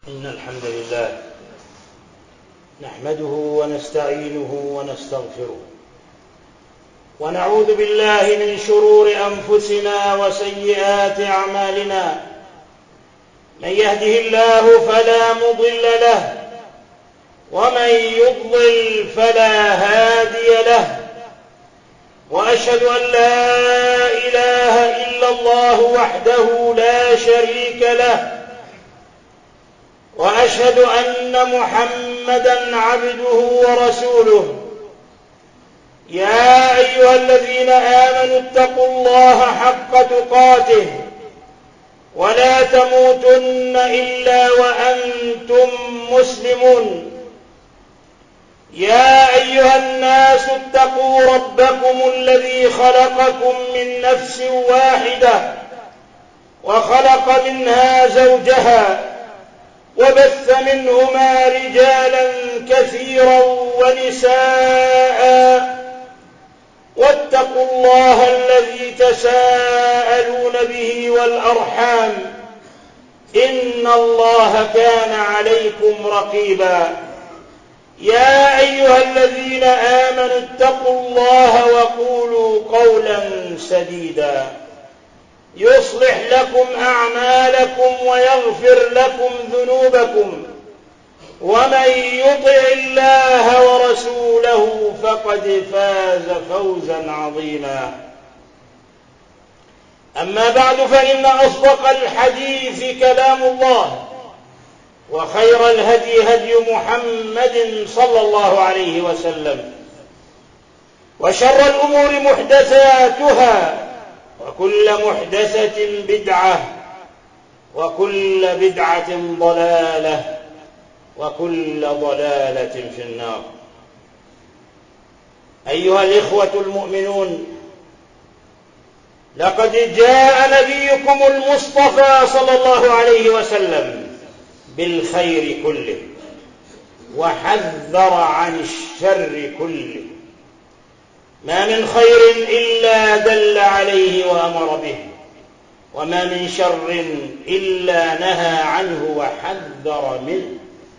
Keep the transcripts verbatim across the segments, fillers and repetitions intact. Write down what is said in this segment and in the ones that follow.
إن الحمد لله نحمده ونستعينه ونستغفره ونعوذ بالله من شرور أنفسنا وسيئات أعمالنا. من يهده الله فلا مضل له ومن يضلل فلا هادي له، وأشهد أن لا إله إلا الله وحده لا شريك له، وأشهد أن محمدًا عبده ورسوله. يا أيها الذين آمنوا اتقوا الله حق تقاته ولا تموتن إلا وأنتم مسلمون. يا أيها الناس اتقوا ربكم الذي خلقكم من نفس واحدة وخلق منها زوجها وبث منهما رجالا كثيرا ونساء، واتقوا الله الذي تساءلون به والأرحام إن الله كان عليكم رقيبا. يا أيها الذين آمنوا اتقوا الله وقولوا قولا سديدا يصلح لكم أعمالكم ويغفر لكم ذنوبكم، ومن يطع الله ورسوله فقد فاز فوزا عظيما. أما بعد، فإن أصدق الحديث كلام الله، وخير الهدي هدي محمد صلى الله عليه وسلم، وشر الأمور محدثاتها، وكل محدثة بدعة، وكل بدعة ضلالة، وكل ضلالة في النار. أيها الإخوة المؤمنون، لقد جاء نبيكم المصطفى صلى الله عليه وسلم بالخير كله، وحذر عن الشر كله. ما من خير إلا دل عليه وأمر به، وما من شر إلا نهى عنه وحذر منه.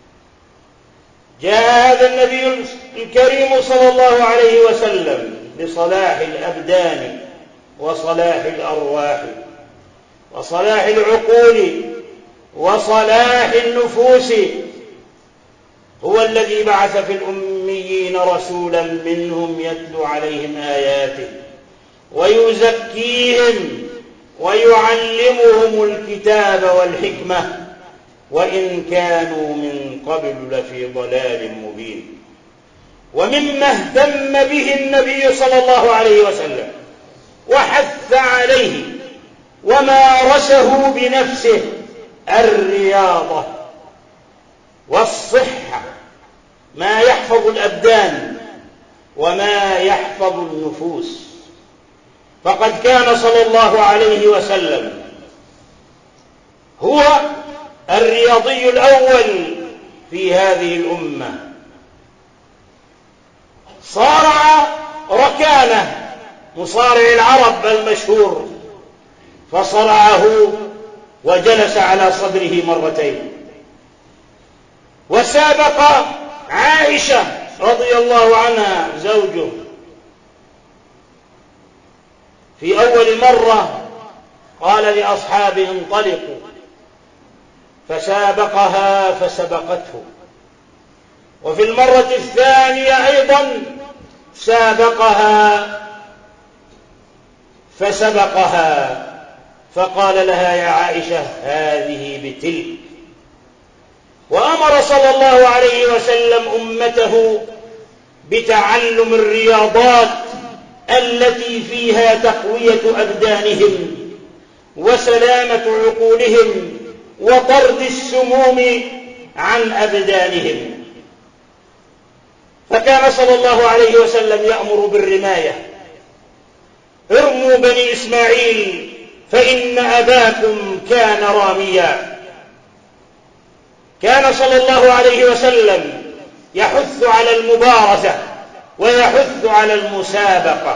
جاء هذا النبي الكريم صلى الله عليه وسلم بصلاح الأبدان وصلاح الأرواح وصلاح العقول وصلاح النفوس. هو الذي بعث في الأميين رسولا منهم يتلو عليهم آياته ويزكيهم ويعلمهم الكتاب والحكمة، وإن كانوا من قبل لفي ضلال مبين. ومما اهتم به النبي صلى الله عليه وسلم وحث عليه ومارسه بنفسه الرياضة والصحة، ما يحفظ الأبدان وما يحفظ النفوس. فقد كان صلى الله عليه وسلم هو الرياضي الأول في هذه الأمة. صارع ركانه، مصارع العرب المشهور، فصرعه وجلس على صدره مرتين. وسابق عائشة رضي الله عنها زوجه في أول مرة، قال لأصحابه انطلقوا، فسابقها فسبقته. وفي المرة الثانية أيضا سابقها فسبقها، فقال لها يا عائشة هذه بتلك. وأمر صلى الله عليه وسلم أمته بتعلم الرياضات التي فيها تقوية أبدانهم وسلامة عقولهم وطرد السموم عن أبدانهم. فكان صلى الله عليه وسلم يأمر بالرماية: ارموا بني إسماعيل فإن أباكم كان راميا. كان صلى الله عليه وسلم يحث على المبارزة ويحث على المسابقة.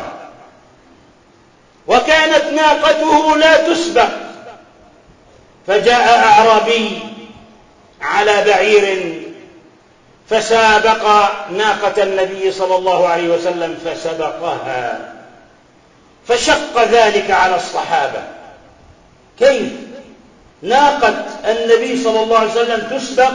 وكانت ناقته لا تسبق، فجاء أعرابي على بعير فسابق ناقة النبي صلى الله عليه وسلم فسبقها، فشق ذلك على الصحابة. كيف ناقة النبي صلى الله عليه وسلم تسبق؟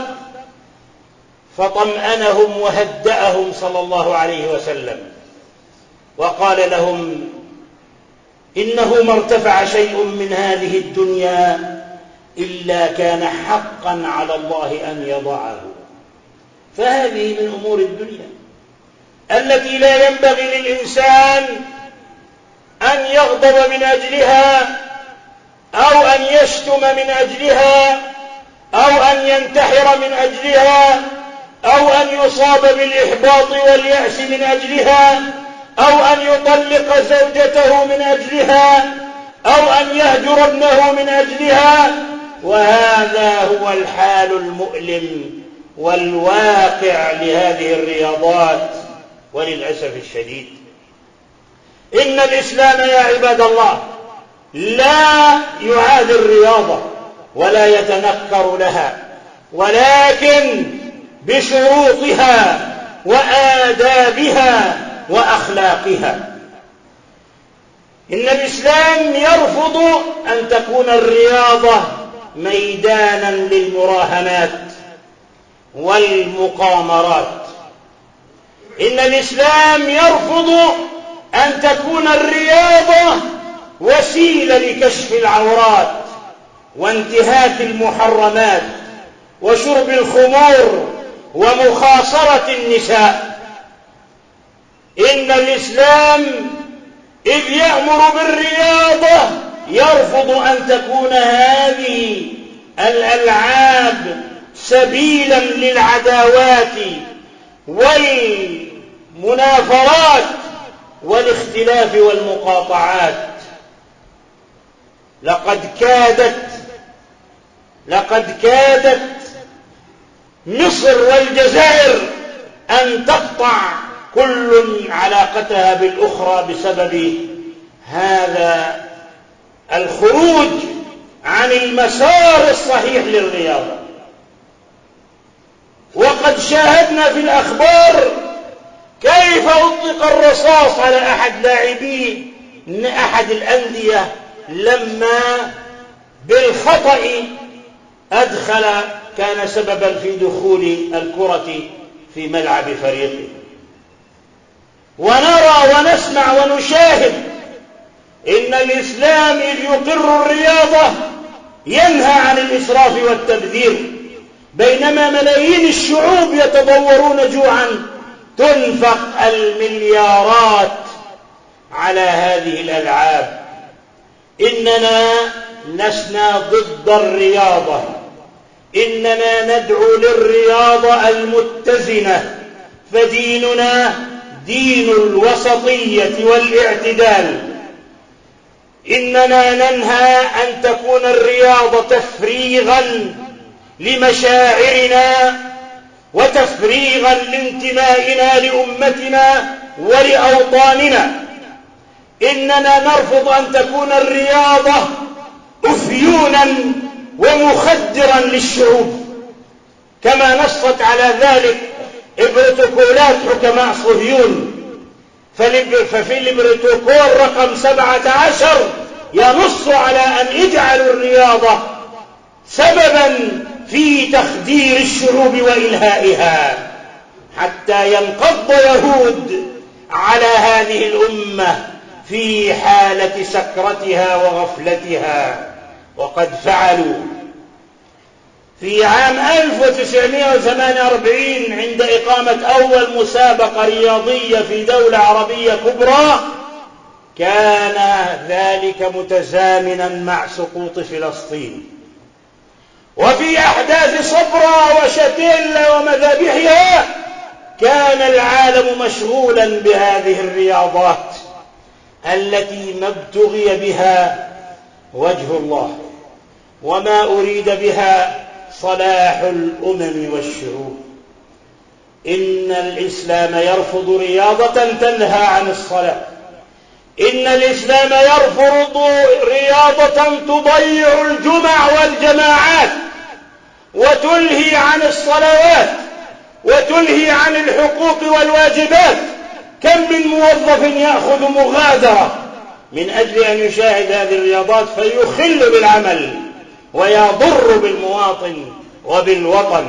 فطمأنهم وهدأهم صلى الله عليه وسلم وقال لهم: إنه ما ارتفع شيء من هذه الدنيا إلا كان حقا على الله أن يضعه. فهذه من أمور الدنيا التي لا ينبغي للإنسان أن يغضب من أجلها أو أن يشتم من أجلها أو أن ينتحر من أجلها أو أن يصاب بالإحباط واليأس من أجلها أو أن يطلق زوجته من أجلها أو أن يهجر ابنه من أجلها. وهذا هو الحال المؤلم والواقع لهذه الرياضات وللأسف الشديد. إن الإسلام يا عباد الله لا يعادي الرياضة ولا يتنكر لها، ولكن بشروطها وآدابها وأخلاقها. إن الإسلام يرفض أن تكون الرياضة ميدانا للمراهنات والمقامرات. إن الإسلام يرفض أن تكون الرياضة وسيلة لكشف العورات وانتهاك المحرمات وشرب الخمور ومخاصرة النساء. إن الإسلام إذ يأمر بالرياضة يرفض أن تكون هذه الألعاب سبيلا للعداوات والمنافرات والاختلاف والمقاطعات. لقد كادت لقد كادت مصر والجزائر أن تقطع كل علاقتها بالأخرى بسبب هذا الخروج عن المسار الصحيح للرياضة. وقد شاهدنا في الأخبار كيف أطلق الرصاص على أحد لاعبي أحد الأندية لما بالخطأ أدخل كان سببا في دخول الكرة في ملعب فريقه. ونرى ونسمع ونشاهد إن الإسلام إذ يقر الرياضة ينهى عن الإسراف والتبذير، بينما ملايين الشعوب يتضورون جوعا تنفق المليارات على هذه الألعاب. إننا لسنا ضد الرياضة، إننا ندعو للرياضة المتزنة، فديننا دين الوسطية والاعتدال. إننا ننهى أن تكون الرياضة تفريغا لمشاعرنا وتفريغا لانتمائنا لأمتنا ولأوطاننا. إننا نرفض أن تكون الرياضة أفيونا ومخدرا للشعوب، كما نصت على ذلك بروتوكولات حكماء صهيون. ففي البروتوكول رقم سبعة عشر ينص على أن يجعلوا الرياضة سببا في تخدير الشعوب وإلهائها، حتى ينقض يهود على هذه الأمة في حالة سكرتها وغفلتها. وقد فعلوا في عام ألف وتسعمائة وثمانية وأربعين عند إقامة أول مسابقة رياضية في دولة عربية كبرى، كان ذلك متزامنا مع سقوط فلسطين. وفي أحداث صبرا وشتيلا ومذابحها كان العالم مشغولا بهذه الرياضات التي ما ابتغي بها وجه الله وما أريد بها صلاح الأمم والشعوب. إن الإسلام يرفض رياضة تنهى عن الصلاة. إن الإسلام يرفض رياضة تضيع الجمع والجماعات وتلهي عن الصلوات وتلهي عن الحقوق والواجبات. كم من موظف يأخذ مغادرة من أجل أن يشاهد هذه الرياضات فيخل بالعمل ويضر بالمواطن وبالوطن.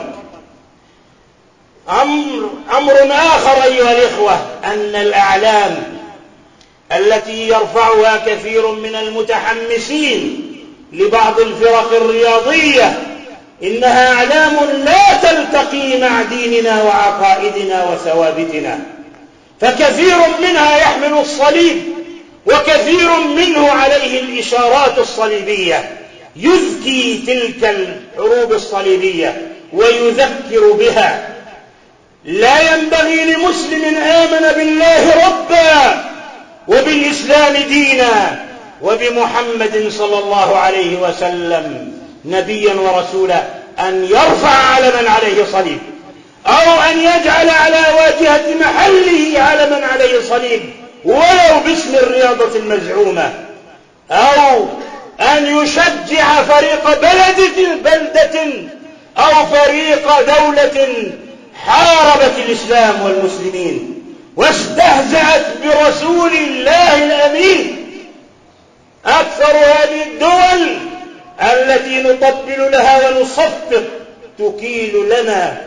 أمر, أمر آخر أيها الإخوة، أن الأعلام التي يرفعها كثير من المتحمسين لبعض الفرق الرياضية إنها أعلام لا تلتقي مع ديننا وعقائدنا وثوابتنا، فكثير منها يحمل الصليب وكثير منه عليه الإشارات الصليبية، يزكي تلك الحروب الصليبية ويذكر بها. لا ينبغي لمسلم آمن بالله ربا وبالإسلام دينا وبمحمد صلى الله عليه وسلم نبيا ورسولا أن يرفع علما عليه صليب، أو أن يجعل على واجهة محله علما عليه صليب ولو باسم الرياضة المزعومة، أو أن يشجع فريق بلدة, بلدة أو فريق دولة حاربت الإسلام والمسلمين واستهزأت برسول الله الأمين. أكثر هذه الدول التي نطبل لها ونصفق تكيل لنا،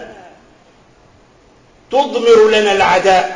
تضمر لنا العداء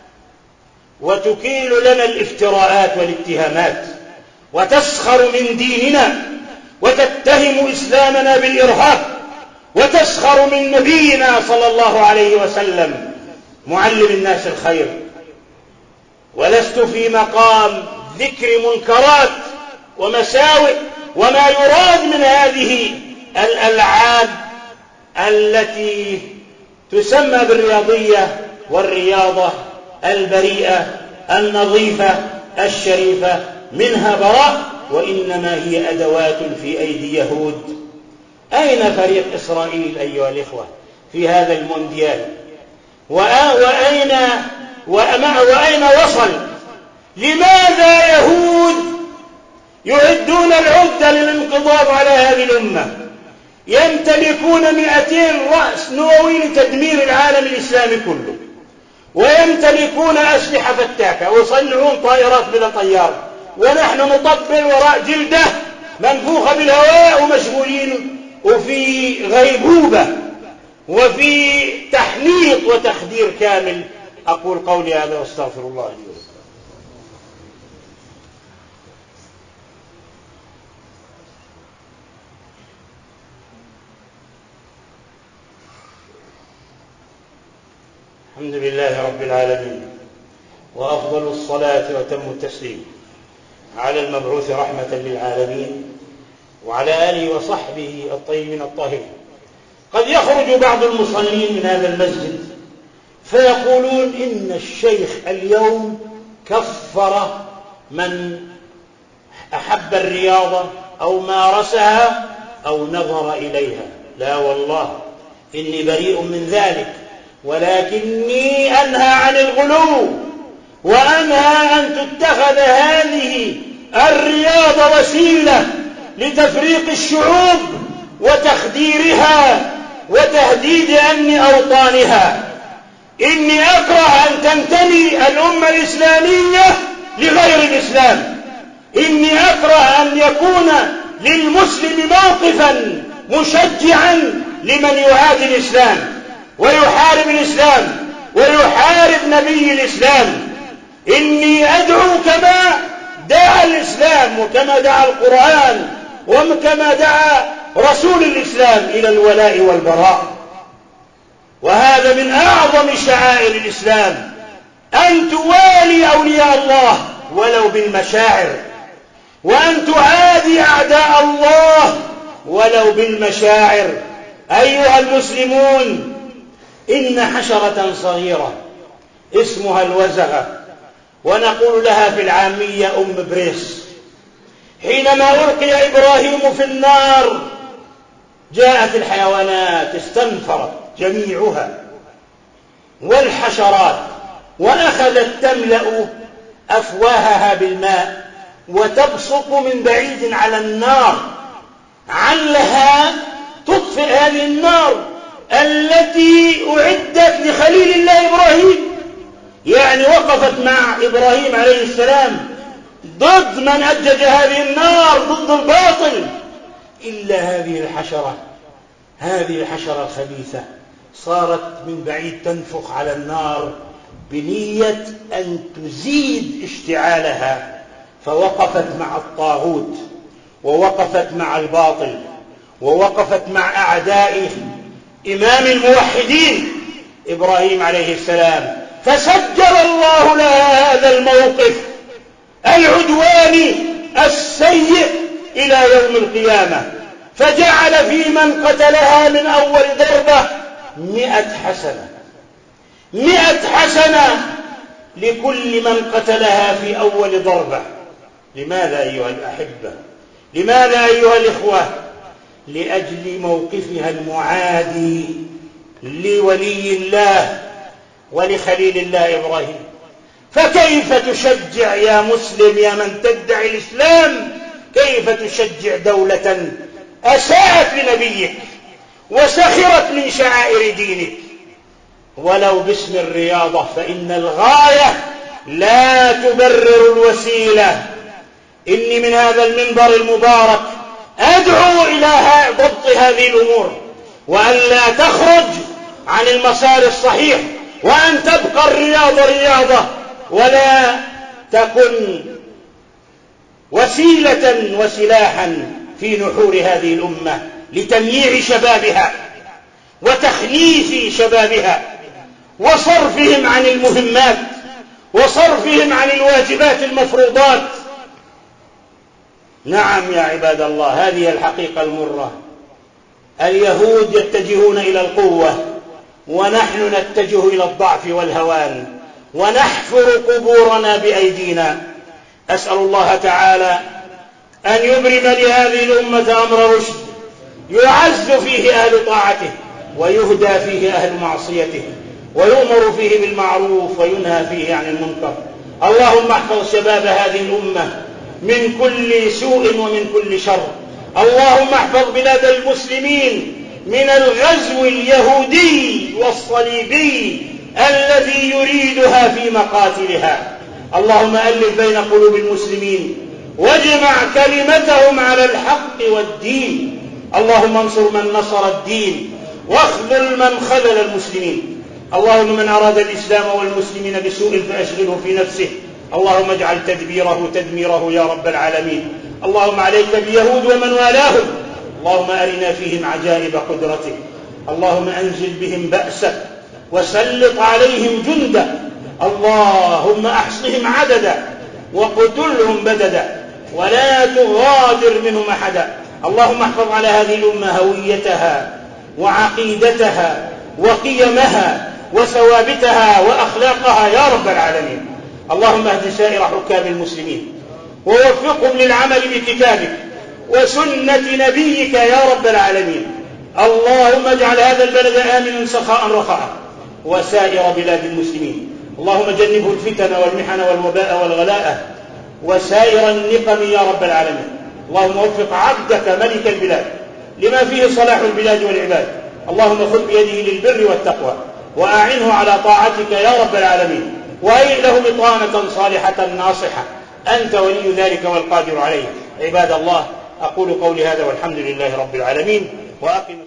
وتكيل لنا الافتراءات والاتهامات وتسخر من ديننا وتتهم إسلامنا بالإرهاب وتسخر من نبينا صلى الله عليه وسلم معلم الناس الخير. ولست في مقام ذكر منكرات ومساوئ وما يراد من هذه الألعاب التي تسمى بالرياضية والرياضة البريئة النظيفة الشريفة، منها براء، وإنما هي أدوات في أيدي يهود. أين فريق إسرائيل أيها الإخوة في هذا المونديال؟ وأين, وأين وصل؟ لماذا يهود يعدون العدة للانقضاض على هذه الأمة؟ يمتلكون مئتين رأس نووي لتدمير العالم الإسلامي كله، ويمتلكون أسلحة فتاكة ويصنعون طائرات بلا طيار، ونحن نطبل وراء جلدة منفوخة بالهواء ومشغولين وفي غيبوبة وفي تحنيط وتخدير كامل. أقول قولي هذا واستغفر الله لي ولكم. الحمد لله رب العالمين، وأفضل الصلاة وتم التسليم على المبعوث رحمة للعالمين وعلى آله وصحبه الطيبين الطاهرين. قد يخرج بعض المصلين من هذا المسجد فيقولون إن الشيخ اليوم كفر من أحب الرياضة أو مارسها أو نظر إليها. لا والله، إني بريء من ذلك، ولكني أنهى عن الغلو وأنهى أن تتخذ هذه الرياضة وسيلة لتفريق الشعوب وتخديرها وتهديد أمن أوطانها. إني أكره أن تنتمي الأمة الإسلامية لغير الإسلام. إني أكره أن يكون للمسلم موقفا مشجعا لمن يعادي الإسلام ويحارب الإسلام ويحارب نبي الإسلام. إني أدعو كما دعا الإسلام وكما دعا القرآن وكما دعا رسول الإسلام إلى الولاء والبراء. وهذا من أعظم شعائر الإسلام، أن توالي أولياء الله ولو بالمشاعر، وأن تعادي أعداء الله ولو بالمشاعر. أيها المسلمون، إن حشرة صغيرة اسمها الوزغة، ونقول لها في العامية أم بريس، حينما ألقي إبراهيم في النار جاءت الحيوانات استنفرت جميعها والحشرات، وأخذت تملأ أفواهها بالماء وتبصق من بعيد على النار، علها تطفئ هذه النار التي أعدت لخليل الله إبراهيم. يعني وقفت مع إبراهيم عليه السلام ضد من أجج هذه النار، ضد الباطل، إلا هذه الحشرة، هذه الحشرة الخبيثة صارت من بعيد تنفخ على النار بنية أن تزيد اشتعالها، فوقفت مع الطاغوت، ووقفت مع الباطل، ووقفت مع أعدائه إمام الموحدين إبراهيم عليه السلام، فسجل الله لها هذا الموقف العدواني السيء إلى يوم القيامة، فجعل في من قتلها من أول ضربة مئة حسنة، مئة حسنة لكل من قتلها في أول ضربة. لماذا أيها الأحبة؟ لماذا أيها الإخوة؟ لأجل موقفها المعادي لولي الله ولخليل الله إبراهيم. فكيف تشجع يا مسلم، يا من تدعي الإسلام، كيف تشجع دولة أساءت لنبيك وسخرت من شعائر دينك ولو باسم الرياضة؟ فإن الغاية لا تبرر الوسيلة. إني من هذا المنبر المبارك أدعو إلى ضبط هذه الأمور، وأن لا تخرج عن المسار الصحيح، وأن تبقى الرياضة رياضة ولا تكن وسيلة وسلاحا في نحور هذه الأمة لتمييع شبابها وتخنيث شبابها وصرفهم عن المهمات وصرفهم عن الواجبات المفروضات. نعم يا عباد الله، هذه الحقيقة المرة. اليهود يتجهون إلى القوة، ونحن نتجه إلى الضعف والهوان، ونحفر قبورنا بأيدينا. أسأل الله تعالى أن يبرم لهذه الأمة أمر رشد يعز فيه أهل طاعته، ويهدى فيه أهل معصيته، ويؤمر فيه بالمعروف وينهى فيه عن المنكر. اللهم احفظ شباب هذه الأمة من كل سوء ومن كل شر. اللهم احفظ بلاد المسلمين من الغزو اليهودي والصليبي الذي يريدها في مقاتلها. اللهم ألف بين قلوب المسلمين واجمع كلمتهم على الحق والدين. اللهم انصر من نصر الدين واخذل من خذل المسلمين. اللهم من أراد الإسلام والمسلمين بسوء فأشغله في نفسه. اللهم اجعل تدبيره تدميره يا رب العالمين. اللهم عليك باليهود ومن والاهم. اللهم أرنا فيهم عجائب قدرتك. اللهم أنزل بهم بأسك وسلط عليهم جندك. اللهم أحصهم عددا وقتلهم بددا ولا تغادر منهم أحدا. اللهم احفظ على هذه الأمة هويتها وعقيدتها وقيمها وثوابتها وأخلاقها يا رب العالمين. اللهم اهد سائر حكام المسلمين ووفقهم للعمل بكتابك وسنة نبيك يا رب العالمين. اللهم اجعل هذا البلد آمنا سخاء رخاء وسائر بلاد المسلمين. اللهم جنبه الفتن والمحن والوباء والغلاء وسائر النقم يا رب العالمين. اللهم وفق عبدك ملك البلاد لما فيه صلاح البلاد والعباد. اللهم خذ بيده للبر والتقوى وأعنه على طاعتك يا رب العالمين، وهيئ له بطانة صالحة ناصحة. أنت ولي ذلك والقادر عليه. عباد الله، أقول قولي هذا والحمد لله رب العالمين، وأقم